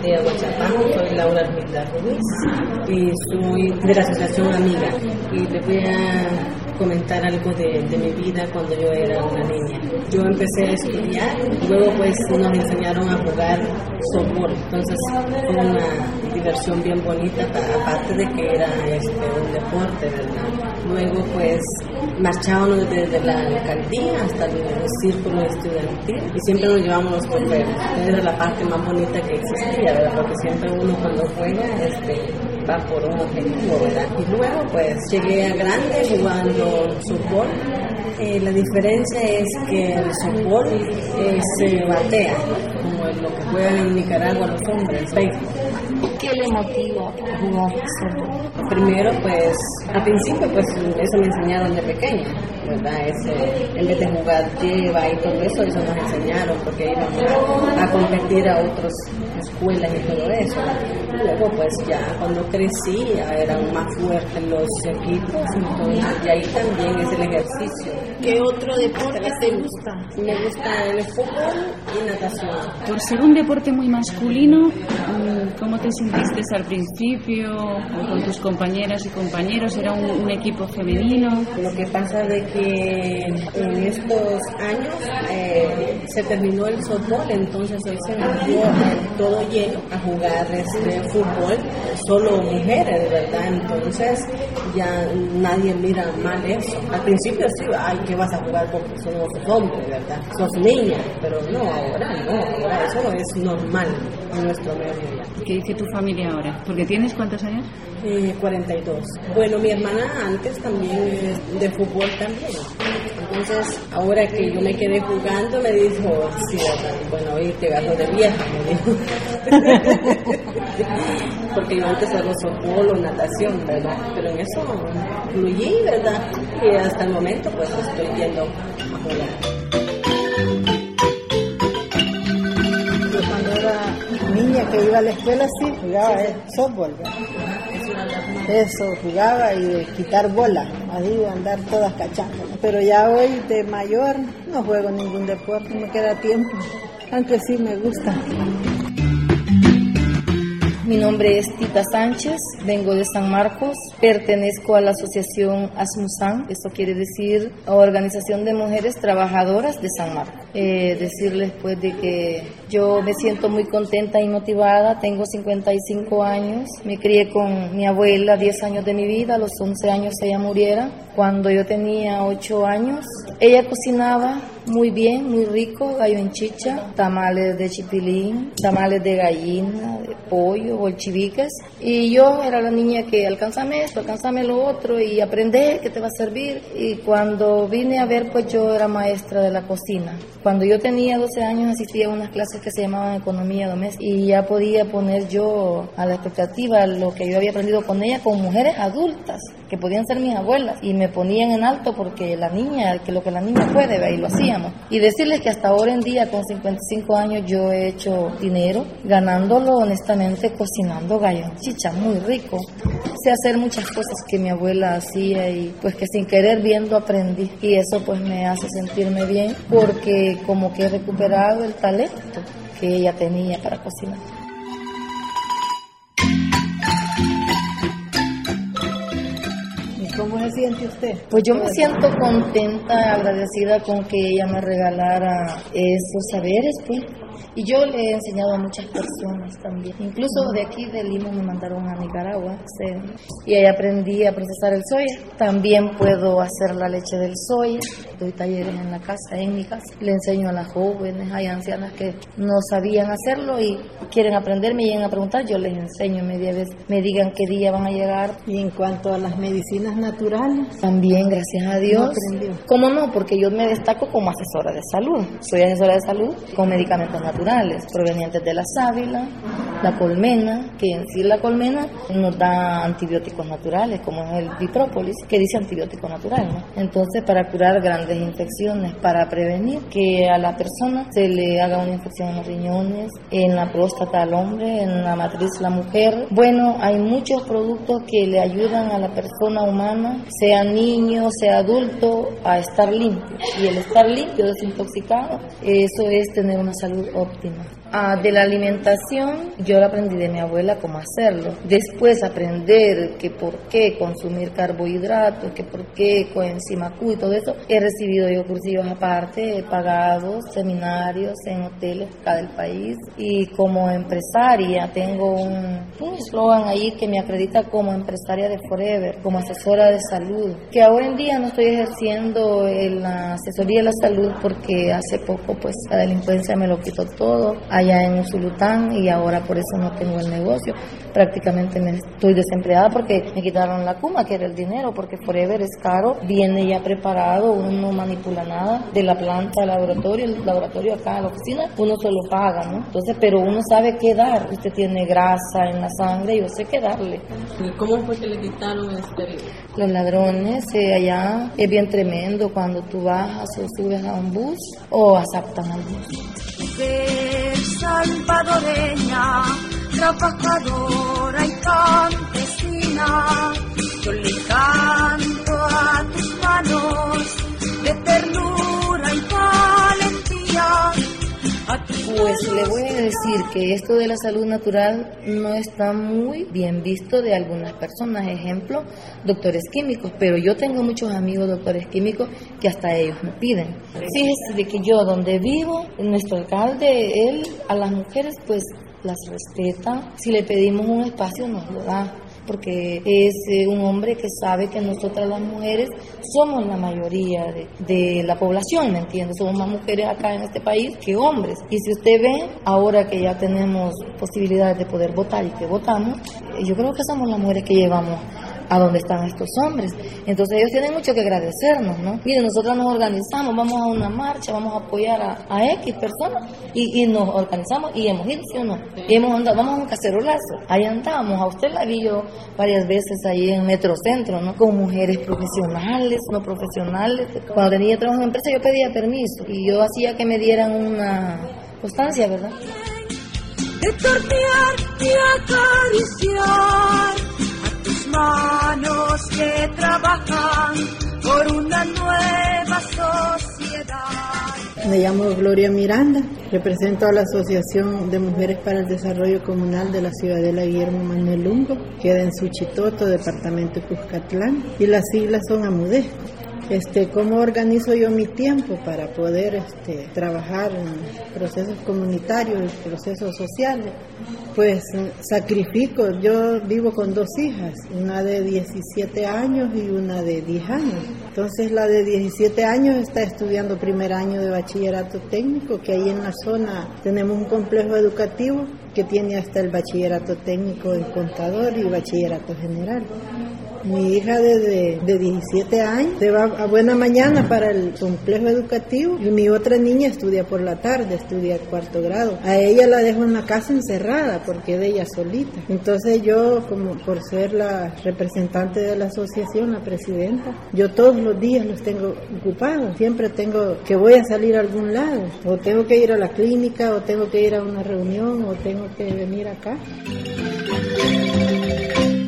de Aguachapán, soy Laura Armida Ruiz y soy de la Asociación Amiga. Y les voy a comentar algo de mi vida cuando yo era una niña. Yo empecé a estudiar, luego pues nos enseñaron a jugar softball, entonces fue una diversión bien bonita, aparte de que era un deporte, ¿verdad? Luego pues marchábamos desde la alcaldía hasta el círculo estudiantil y siempre nos llevábamos los trofeos. Era la parte más bonita que existía, ¿verdad? Porque siempre uno cuando juega va por un objetivo, ¿verdad? Y luego pues llegué a grande jugando softball. La diferencia es que el softball se batea, como lo que juegan en Nicaragua los hombres, béisbol. ¿Qué le motiva a jugar softball? Primero, pues, al principio, pues, eso me enseñaron de pequeña, ¿verdad? En vez de jugar lleva y todo eso nos enseñaron, porque íbamos a competir a otras escuelas y todo eso. Luego, pues, ya cuando crecí, ya eran más fuertes los equipos, entonces, y ahí también es el ejercicio. ¿Qué otro deporte te gusta? Me gusta el fútbol y natación. Por ser un deporte muy masculino, ¿cómo te sentiste al principio? ¿O con tus compañeras y compañeros? ¿Era un equipo femenino? Lo que pasa de que en estos años se terminó el softball, entonces hoy se metió todo lleno a jugar fútbol, solo mujeres, ¿verdad? Entonces ya nadie mira mal eso. Al principio sí, ay, ¿qué vas a jugar porque somos hombres, ¿verdad? Sos niña, pero no, ahora eso no es normal en nuestro medio. ¿Qué dice tu familia ahora? ¿Porque tienes cuántos años? 42. Bueno, mi hermana antes también de fútbol también. Entonces, ahora que yo me quedé jugando, me dijo, sí, bueno, hoy te agarro de vieja, me dijo. Porque yo antes hago softball o natación, ¿verdad? Pero en eso fluí, ¿verdad? Y hasta el momento, pues, estoy yendo a jugar. Cuando era niña que iba a la escuela, sí, jugaba softball, ¿verdad? Eso, jugaba y de quitar bolas, así andar todas cachando. Pero ya hoy de mayor no juego ningún deporte, no me queda tiempo, aunque sí me gusta. Mi nombre es Tita Sánchez, vengo de San Marcos, pertenezco a la asociación ASMUSAN, eso quiere decir Organización de Mujeres Trabajadoras de San Marcos. Decirles pues de que yo me siento muy contenta y motivada, tengo 55 años, me crié con mi abuela 10 años de mi vida, a los 11 años ella muriera. Cuando yo tenía 8 años, ella cocinaba muy bien, muy rico, gallo en chicha, tamales de chipilín, tamales de gallina, de pollo, bolchiviques. Y yo era la niña que alcánzame esto, alcánzame lo otro y aprender que te va a servir. Y cuando vine a ver, pues yo era maestra de la cocina. Cuando yo tenía 12 años asistía a unas clases que se llamaban Economía Doméstica y ya podía poner yo a la expectativa lo que yo había aprendido con ella, con mujeres adultas, que podían ser mis abuelas, y me ponían en alto porque la niña, que lo que la niña puede, y lo hacíamos. Y decirles que hasta ahora en día, con 55 años, yo he hecho dinero, ganándolo honestamente, cocinando gallo en chicha, muy rico. Sé hacer muchas cosas que mi abuela hacía y pues que sin querer viendo aprendí. Y eso pues me hace sentirme bien porque como que he recuperado el talento que ella tenía para cocinar. ¿Cómo se siente usted? Pues yo me siento contenta, agradecida con que ella me regalara esos saberes, pues. Y yo le he enseñado a muchas personas también. Incluso de aquí de Lima me mandaron a Nicaragua. Y ahí aprendí a procesar el soya. También puedo hacer la leche del soya. Doy talleres en la casa, en mi casa. Le enseño a las jóvenes, hay ancianas que no sabían hacerlo y quieren aprender, me llegan a preguntar, yo les enseño, media vez me digan qué día van a llegar. Y en cuanto a las medicinas naturales, también, gracias a Dios. ¿No ¿Cómo no? Porque yo me destaco como asesora de salud. Soy asesora de salud con medicamentos naturales provenientes de la sábila, la colmena, que en sí la colmena nos da antibióticos naturales, como es el biprópolis, que dice antibiótico natural, ¿no? Entonces, para curar grandes infecciones, para prevenir que a la persona se le haga una infección en los riñones, en la próstata al hombre, en la matriz la mujer. Bueno, hay muchos productos que le ayudan a la persona humana, sea niño, sea adulto, a estar limpio. Y el estar limpio, desintoxicado, eso es tener una salud óptima. De la alimentación, yo la aprendí de mi abuela cómo hacerlo. Después aprender que por qué consumir carbohidratos, que por qué coenzima Q y todo eso. He recibido yo cursillos aparte, he pagado seminarios en hoteles acá del país. Y como empresaria tengo un eslogan ahí que me acredita como empresaria de Forever, como asesora de salud. Que ahora en día no estoy ejerciendo la asesoría de la salud porque hace poco pues la delincuencia me lo quitó todo allá en Usulután y ahora por eso no tengo el negocio. Prácticamente estoy desempleada porque me quitaron la cuma, que era el dinero, porque Forever es caro, viene ya preparado, uno no manipula nada de la planta al laboratorio, el laboratorio acá en la oficina, uno se lo paga, ¿no? Entonces, pero uno sabe qué dar, usted tiene grasa en la sangre y yo sé qué darle. ¿Y cómo fue que le quitaron Los ladrones, allá es bien tremendo cuando tú bajas o subes a un bus o asaltan al bus. Ser salvadoreña, trabajadora y campesina, yo le canto a tus manos de ternura y valentía. Pues le voy a decir que esto de la salud natural no está muy bien visto de algunas personas, ejemplo, doctores químicos, pero yo tengo muchos amigos doctores químicos que hasta ellos me piden. Fíjese de que yo donde vivo, nuestro alcalde, él a las mujeres pues las respeta, si le pedimos un espacio nos lo da, porque es un hombre que sabe que nosotras las mujeres somos la mayoría de la población, ¿me entiendes? Somos más mujeres acá en este país que hombres. Y si usted ve, ahora que ya tenemos posibilidades de poder votar y que votamos, yo creo que somos las mujeres que llevamos a donde están estos hombres. Entonces ellos tienen mucho que agradecernos, ¿no? Miren, nosotros nos organizamos, vamos a una marcha, vamos a apoyar a X personas y nos organizamos y hemos ido, ¿sí o no? Y hemos andado, vamos a un cacerolazo, ahí andamos, a usted la vi yo varias veces ahí en Metrocentro, ¿no? Con mujeres profesionales, no profesionales. Cuando tenía trabajo en empresa yo pedía permiso y yo hacía que me dieran una constancia, ¿verdad? De tortear y acariciar manos que trabajan por una nueva sociedad. Me llamo Gloria Miranda, represento a la Asociación de Mujeres para el Desarrollo Comunal de la Ciudadela Guillermo Manuel Lungo, queda en Suchitoto, departamento de Cuscatlán, y las siglas son AMUDE. ¿Cómo organizo yo mi tiempo para poder trabajar en procesos comunitarios, procesos sociales? Pues sacrifico. Yo vivo con 2 hijas, una de 17 años y una de 10 años. Entonces la de 17 años está estudiando primer año de bachillerato técnico, que ahí en la zona tenemos un complejo educativo que tiene hasta el bachillerato técnico en contador y bachillerato general. Mi hija de 17 años se va a buena mañana para el complejo educativo y mi otra niña estudia por la tarde, estudia 4º grado. A ella la dejo en la casa encerrada porque es de ella solita. Entonces yo, como por ser la representante de la asociación, la presidenta, yo todos los días los tengo ocupados. Siempre tengo que voy a salir a algún lado, o tengo que ir a la clínica, o tengo que ir a una reunión, o tengo que venir acá.